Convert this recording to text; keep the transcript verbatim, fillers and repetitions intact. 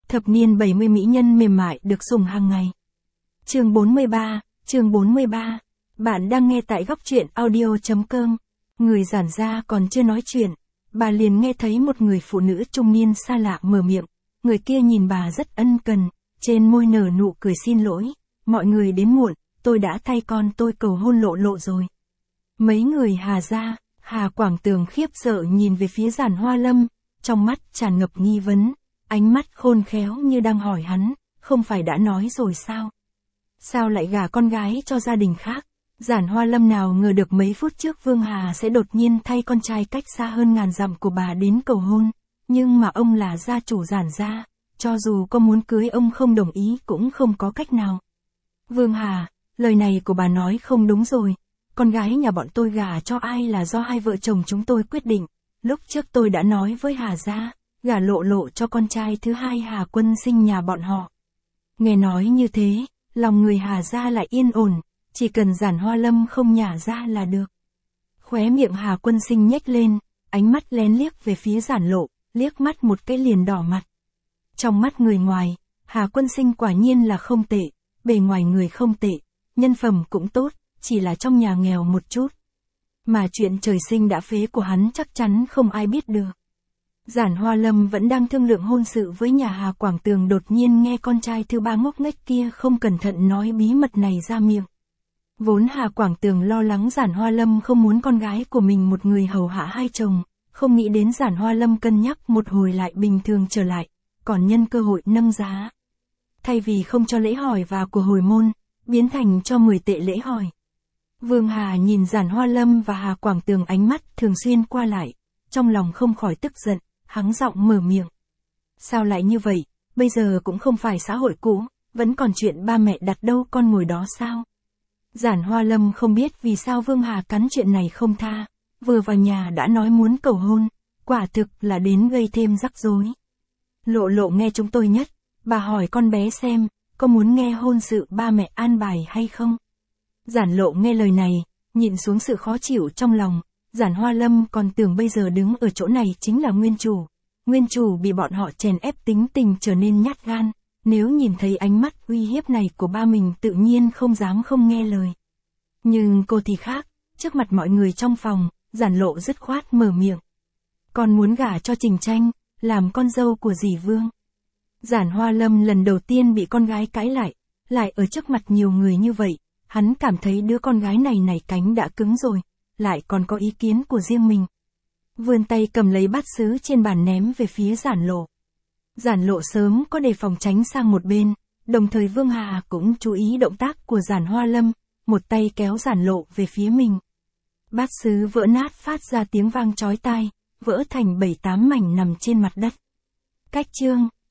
Thập niên bảy mươi mỹ nhân mềm mại được dùng hàng ngày. Chương bốn mươi ba, chương bốn mươi ba. Bạn đang nghe tại góc truyện audio chấm com. Người giản gia còn chưa nói chuyện, bà liền nghe thấy một người phụ nữ trung niên xa lạ mở miệng. Người kia nhìn bà rất ân cần, trên môi nở nụ cười xin lỗi. Mọi người đến muộn, tôi đã thay con tôi cầu hôn Lộ Lộ rồi. Mấy người Hà gia, Hà Quảng Tường khiếp sợ nhìn về phía Giản Hoa Lâm, trong mắt tràn ngập nghi vấn, ánh mắt khôn khéo như đang hỏi hắn, không phải đã nói rồi sao? Sao lại gả con gái cho gia đình khác? Giản Hoa Lâm nào ngờ được mấy phút trước Vương Hà sẽ đột nhiên thay con trai cách xa hơn ngàn dặm của bà đến cầu hôn, nhưng mà ông là gia chủ Giản gia, cho dù có muốn cưới ông không đồng ý cũng không có cách nào. Vương Hà, lời này của bà nói không đúng rồi, con gái nhà bọn tôi gả cho ai là do hai vợ chồng chúng tôi quyết định, lúc trước tôi đã nói với Hà gia, gả Lộ Lộ cho con trai thứ hai Hà Quân Sinh nhà bọn họ. Nghe nói như thế, lòng người Hà gia lại yên ổn, chỉ cần Giản Hoa Lâm không nhả ra là được. Khóe miệng Hà Quân Sinh nhếch lên, ánh mắt lén liếc về phía Giản Lộ, liếc mắt một cái liền đỏ mặt. Trong mắt người ngoài, Hà Quân Sinh quả nhiên là không tệ, bề ngoài người không tệ, nhân phẩm cũng tốt, chỉ là trong nhà nghèo một chút. Mà chuyện trời sinh đã phế của hắn chắc chắn không ai biết được. Giản Hoa Lâm vẫn đang thương lượng hôn sự với nhà Hà Quảng Tường, đột nhiên nghe con trai thứ ba ngốc nghếch kia không cẩn thận nói bí mật này ra miệng. Vốn Hà Quảng Tường lo lắng Giản Hoa Lâm không muốn con gái của mình một người hầu hạ hai chồng, không nghĩ đến Giản Hoa Lâm cân nhắc một hồi lại bình thường trở lại, còn nhân cơ hội nâng giá. Thay vì không cho lễ hỏi và của hồi môn, biến thành cho mười tệ lễ hỏi. Vương Hà nhìn Giản Hoa Lâm và Hà Quảng Tường ánh mắt thường xuyên qua lại, trong lòng không khỏi tức giận, hắng giọng mở miệng. Sao lại như vậy, bây giờ cũng không phải xã hội cũ, vẫn còn chuyện ba mẹ đặt đâu con ngồi đó sao? Giản Hoa Lâm không biết vì sao Vương Hà cắn chuyện này không tha, vừa vào nhà đã nói muốn cầu hôn, quả thực là đến gây thêm rắc rối. Lộ Lộ nghe chúng tôi nhất, bà hỏi con bé xem, có muốn nghe hôn sự ba mẹ an bài hay không? Giản Lộ nghe lời này, nhịn xuống sự khó chịu trong lòng, Giản Hoa Lâm còn tưởng bây giờ đứng ở chỗ này chính là nguyên chủ. Nguyên chủ bị bọn họ chèn ép tính tình trở nên nhát gan, nếu nhìn thấy ánh mắt uy hiếp này của ba mình tự nhiên không dám không nghe lời. Nhưng cô thì khác, trước mặt mọi người trong phòng, Giản Lộ dứt khoát mở miệng. Con muốn gả cho Trình Tranh, làm con dâu của dì Vương. Giản Hoa Lâm lần đầu tiên bị con gái cãi lại, lại ở trước mặt nhiều người như vậy, hắn cảm thấy đứa con gái này nảy cánh đã cứng rồi, lại còn có ý kiến của riêng mình. Vươn tay cầm lấy bát sứ trên bàn ném về phía Giản Lộ. Giản Lộ sớm có đề phòng tránh sang một bên, đồng thời Vương Hà cũng chú ý động tác của Giản Hoa Lâm, một tay kéo Giản Lộ về phía mình. Bát sứ vỡ nát phát ra tiếng vang chói tai, vỡ thành bảy tám mảnh nằm trên mặt đất. Cách chương